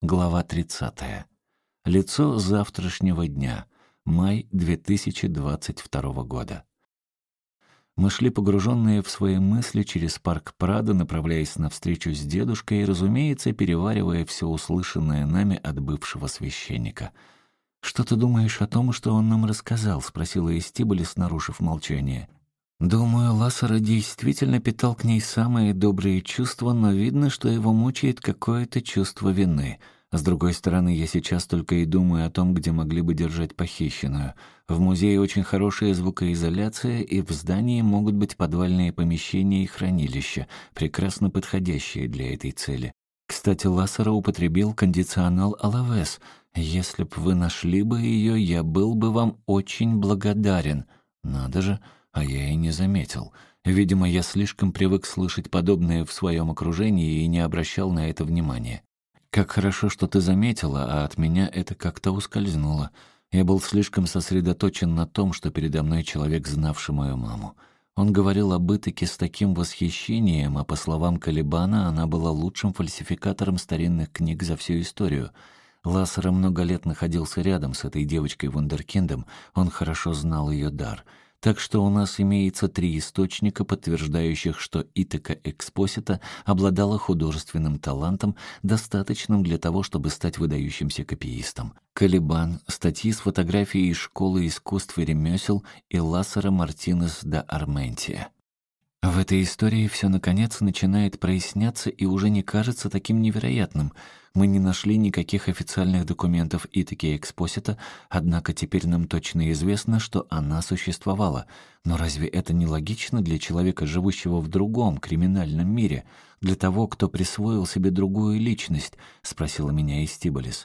Глава 30. Лицо завтрашнего дня. Май 2022 года. Мы шли погруженные в свои мысли через парк Прадо, направляясь на встречу с дедушкой и, разумеется, переваривая все услышанное нами от бывшего священника. «Что ты думаешь о том, что он нам рассказал?» — спросила Эстибалис, нарушив молчание. «Думаю, Лассара действительно питал к ней самые добрые чувства, но видно, что его мучает какое-то чувство вины. С другой стороны, я сейчас только и думаю о том, где могли бы держать похищенную. В музее очень хорошая звукоизоляция, и в здании могут быть подвальные помещения и хранилища, прекрасно подходящие для этой цели. Кстати, Лассара употребил кондиционал «Алавес». Если б вы нашли бы ее, я был бы вам очень благодарен. Надо же, а я и не заметил. Видимо, я слишком привык слышать подобное в своем окружении и не обращал на это внимания. Как хорошо, что ты заметила, а от меня это как-то ускользнуло. Я был слишком сосредоточен на том, что передо мной человек, знавший мою маму. Он говорил об Итаке с таким восхищением, а по словам Калибана, она была лучшим фальсификатором старинных книг за всю историю. Лассара много лет находился рядом с этой девочкой-вундеркиндом, он хорошо знал ее дар. Так что у нас имеется 3 источника, подтверждающих, что Итака Экспосита обладала художественным талантом, достаточным для того, чтобы стать выдающимся копиистом. Калибан, статьи с фотографией из школы искусств и ремесел и Лассара Мартинес да Арментия. В этой истории все наконец начинает проясняться и уже не кажется таким невероятным. Мы не нашли никаких официальных документов Итаки Экспосита, однако теперь нам точно известно, что она существовала. Но разве это не логично для человека, живущего в другом криминальном мире, для того, кто присвоил себе другую личность? — спросила меня Эстибалис.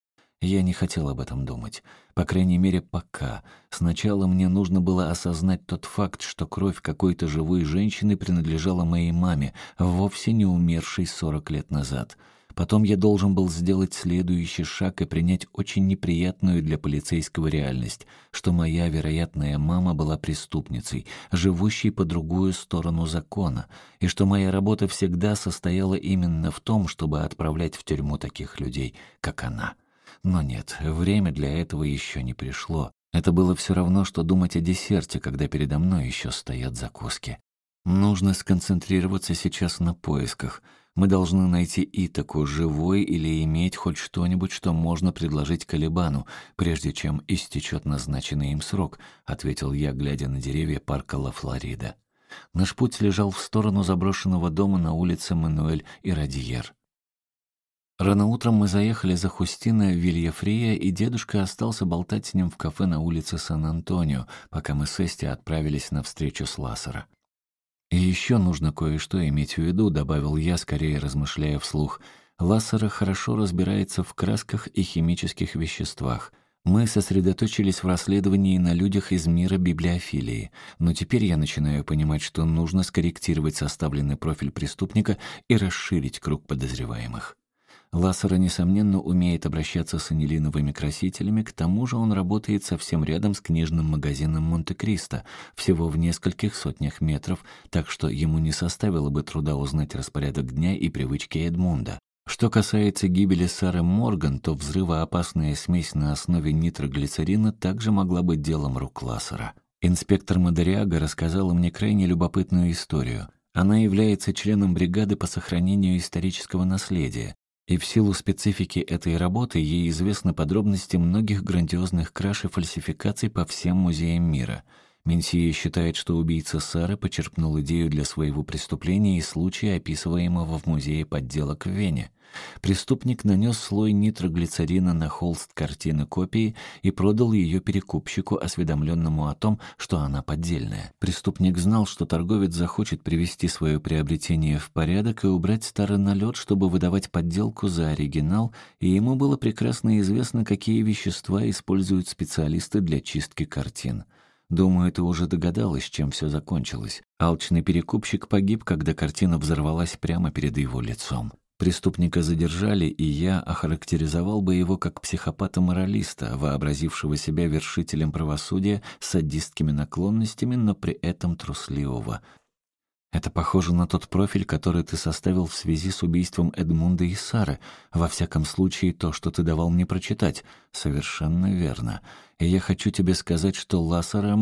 Я не хотел об этом думать. По крайней мере, пока. Сначала мне нужно было осознать тот факт, что кровь какой-то живой женщины принадлежала моей маме, вовсе не умершей 40 лет назад. Потом я должен был сделать следующий шаг и принять очень неприятную для полицейского реальность, что моя вероятная мама была преступницей, живущей по другую сторону закона, и что моя работа всегда состояла именно в том, чтобы отправлять в тюрьму таких людей, как она. Но нет, время для этого еще не пришло. Это было все равно, что думать о десерте, когда передо мной еще стоят закуски. Нужно сконцентрироваться сейчас на поисках. Мы должны найти Итаку, живой или иметь хоть что-нибудь, что можно предложить Калибану, прежде чем истечет назначенный им срок, ответил я, глядя на деревья парка Ла Флорида. Наш путь лежал в сторону заброшенного дома на улице Мануэль и Радьер. Рано утром мы заехали за Хустино Вильяфрия, и дедушка остался болтать с ним в кафе на улице Сан-Антонио, пока мы с Эсти отправились на встречу с Лассара. «И еще нужно кое-что иметь в виду», — добавил я, скорее размышляя вслух. «Лассара хорошо разбирается в красках и химических веществах. Мы сосредоточились в расследовании на людях из мира библиофилии, но теперь я начинаю понимать, что нужно скорректировать составленный профиль преступника и расширить круг подозреваемых». Лассара, несомненно, умеет обращаться с анилиновыми красителями, к тому же он работает совсем рядом с книжным магазином Монте-Кристо, всего в нескольких сотнях метров, так что ему не составило бы труда узнать распорядок дня и привычки Эдмунда. Что касается гибели Сары Морган, то взрывоопасная смесь на основе нитроглицерина также могла быть делом рук Лассара. Инспектор Мадериаго рассказала мне крайне любопытную историю. Она является членом бригады по сохранению исторического наследия. И в силу специфики этой работы ей известны подробности многих грандиозных краж и фальсификаций по всем музеям мира. Менсия считает, что убийца Сары почерпнул идею для своего преступления из случая, описываемого в музее подделок в Вене. Преступник нанес слой нитроглицерина на холст картины копии и продал ее перекупщику, осведомленному о том, что она поддельная. Преступник знал, что торговец захочет привести свое приобретение в порядок и убрать старый налет, чтобы выдавать подделку за оригинал, и ему было прекрасно известно, какие вещества используют специалисты для чистки картин. Думаю, ты уже догадалась, чем все закончилось. Алчный перекупщик погиб, когда картина взорвалась прямо перед его лицом. Преступника задержали, и я охарактеризовал бы его как психопата-моралиста, вообразившего себя вершителем правосудия с садистскими наклонностями, но при этом трусливого. Это похоже на тот профиль, который ты составил в связи с убийством Эдмунда и Сары. Во всяком случае, то, что ты давал мне прочитать. Совершенно верно. И я хочу тебе сказать, что Лассера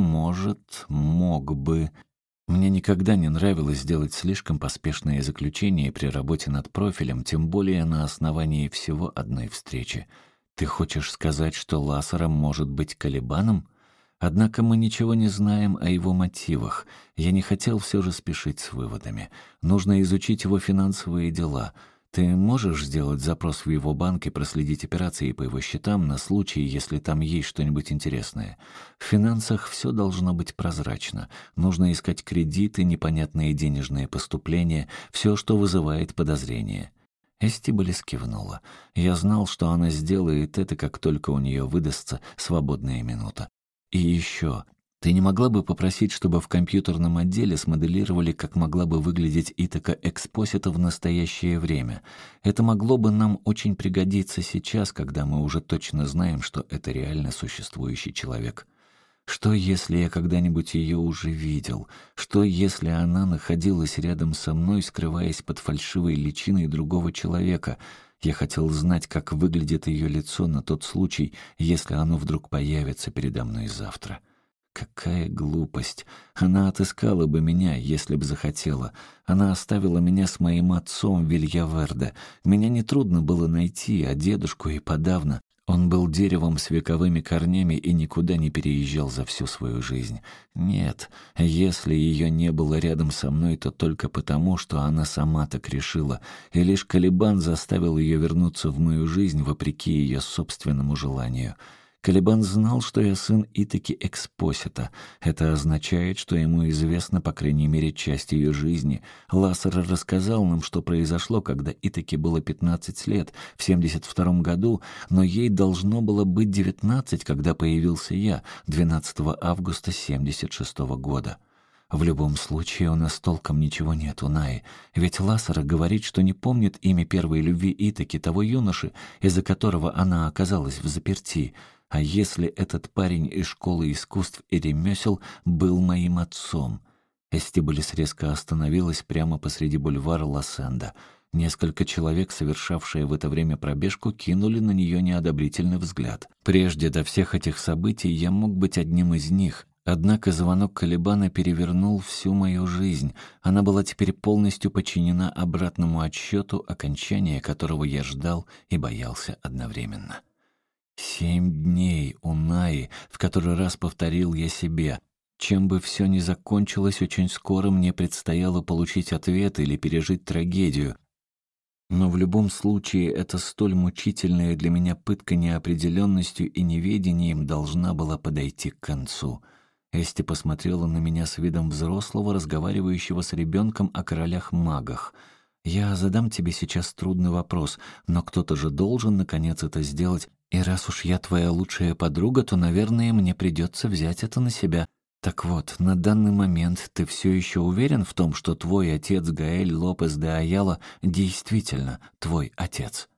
мог бы... Мне никогда не нравилось делать слишком поспешные заключения при работе над профилем, тем более на основании всего одной встречи. Ты хочешь сказать, что Лассера может быть Калибаном? Однако мы ничего не знаем о его мотивах. Я не хотел все же спешить с выводами. Нужно изучить его финансовые дела. Ты можешь сделать запрос в его банк и проследить операции по его счетам на случай, если там есть что-нибудь интересное. В финансах все должно быть прозрачно. Нужно искать кредиты, непонятные денежные поступления, все, что вызывает подозрения. Эстибалис кивнула. Я знал, что она сделает это, как только у нее выдастся свободная минута. И еще, ты не могла бы попросить, чтобы в компьютерном отделе смоделировали, как могла бы выглядеть Итака Экспосита в настоящее время? Это могло бы нам очень пригодиться сейчас, когда мы уже точно знаем, что это реально существующий человек. Что, если я когда-нибудь ее уже видел? Что, если она находилась рядом со мной, скрываясь под фальшивой личиной другого человека? Я хотел знать, как выглядит ее лицо на тот случай, если оно вдруг появится передо мной завтра. Какая глупость! Она отыскала бы меня, если бы захотела. Она оставила меня с моим отцом в Вильяверде. Меня нетрудно было найти, а дедушку и подавно. Он был деревом с вековыми корнями и никуда не переезжал за всю свою жизнь. Нет, если ее не было рядом со мной, то только потому, что она сама так решила, и лишь Калибан заставил ее вернуться в мою жизнь вопреки ее собственному желанию. Калибан знал, что я сын Итаки Экспосита. Это означает, что ему известна, по крайней мере, часть ее жизни. Лассер рассказал нам, что произошло, когда Итаке было 15 лет, в 72 году, но ей должно было быть 19, когда появился я, 12 августа 76 года. В любом случае, у нас толком ничего нет, Унаи. Ведь Лассер говорит, что не помнит имя первой любви Итаки, того юноши, из-за которого она оказалась в заперти. А если этот парень из школы искусств и ремесел был моим отцом? Эстибалис резко остановилась прямо посреди бульвара Ла-Сенда. Несколько человек, совершавшие в это время пробежку, кинули на нее неодобрительный взгляд. Прежде до всех этих событий я мог быть одним из них. Однако звонок Калибана перевернул всю мою жизнь. Она была теперь полностью подчинена обратному отсчету, окончания которого я ждал и боялся одновременно. 7 дней, Унаи, в который раз повторил я себе. Чем бы все ни закончилось, очень скоро мне предстояло получить ответ или пережить трагедию. Но в любом случае эта столь мучительная для меня пытка неопределенностью и неведением должна была подойти к концу. Эсти посмотрела на меня с видом взрослого, разговаривающего с ребенком о королях-магах. «Я задам тебе сейчас трудный вопрос, но кто-то же должен, наконец, это сделать. И раз уж я твоя лучшая подруга, то, наверное, мне придется взять это на себя. Так вот, на данный момент ты все еще уверен в том, что твой отец Гаэль Лопес де Аяла действительно твой отец?»